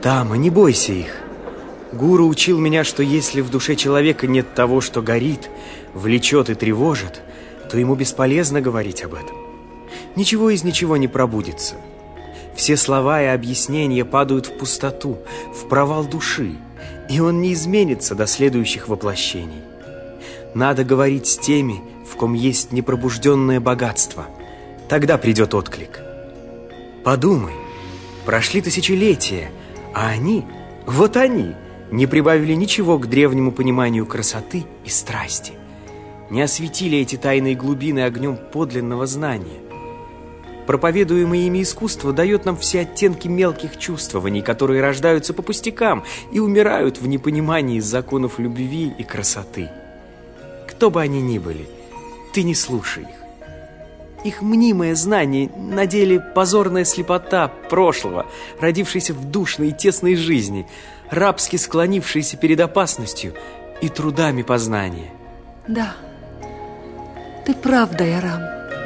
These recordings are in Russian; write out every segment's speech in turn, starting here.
Тама, не бойся их. Гуру учил меня, что если в душе человека нет того, что горит, влечет и тревожит, то ему бесполезно говорить об этом. Ничего из ничего не пробудится. Все слова и объяснения падают в пустоту, в провал души, и он не изменится до следующих воплощений. Надо говорить с теми, в ком есть непробужденное богатство. Тогда придет отклик. Подумай, прошли тысячелетия, а они, вот они, не прибавили ничего к древнему пониманию красоты и страсти, не осветили эти тайные глубины огнем подлинного знания. Проповедуемое ими искусство дает нам все оттенки мелких чувствований, которые рождаются по пустякам и умирают в непонимании законов любви и красоты. Кто бы они ни были, ты не слушай их. Их мнимое знание на деле позорная слепота прошлого, родившейся в душной и тесной жизни, рабски склонившейся перед опасностью и трудами познания. Да, ты прав, Дайарам.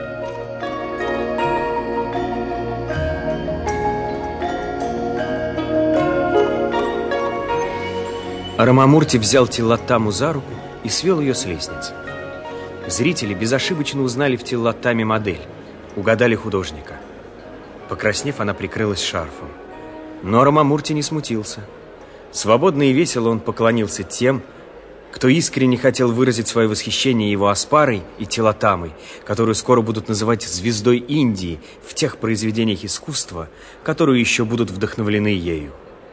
Рамамурти взял Тиллоттаму за руку и свел ее с лестницы. Зрители безошибочно узнали в Тиллоттаме модель, угадали художника. Покраснев, она прикрылась шарфом. Но Рамамурти не смутился. Свободно и весело он поклонился тем, кто искренне хотел выразить свое восхищение его Аспарой и Тиллоттамой, которую скоро будут называть звездой Индии в тех произведениях искусства, которые еще будут вдохновлены ею.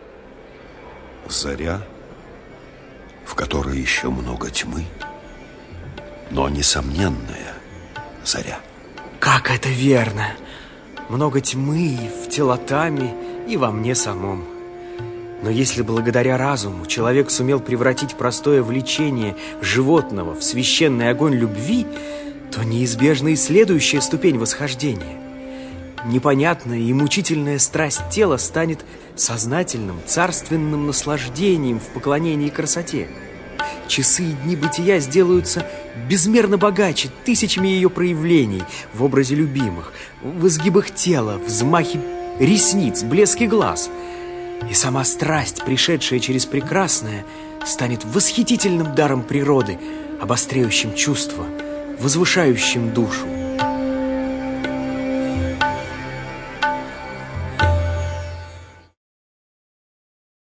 Заря, в которой еще много тьмы, но несомненная заря. Как это верно! Много тьмы и в Тиллоттаме, и во мне самом. Но если благодаря разуму человек сумел превратить простое влечение животного в священный огонь любви, то неизбежна и следующая ступень восхождения. Непонятная и мучительная страсть тела станет сознательным, царственным наслаждением в поклонении красоте. Часы и дни бытия сделаются безмерно богаче тысячами ее проявлений в образе любимых, в изгибах тела, взмахе ресниц, блеске глаз. И сама страсть, пришедшая через прекрасное, станет восхитительным даром природы, обостряющим чувства, возвышающим душу.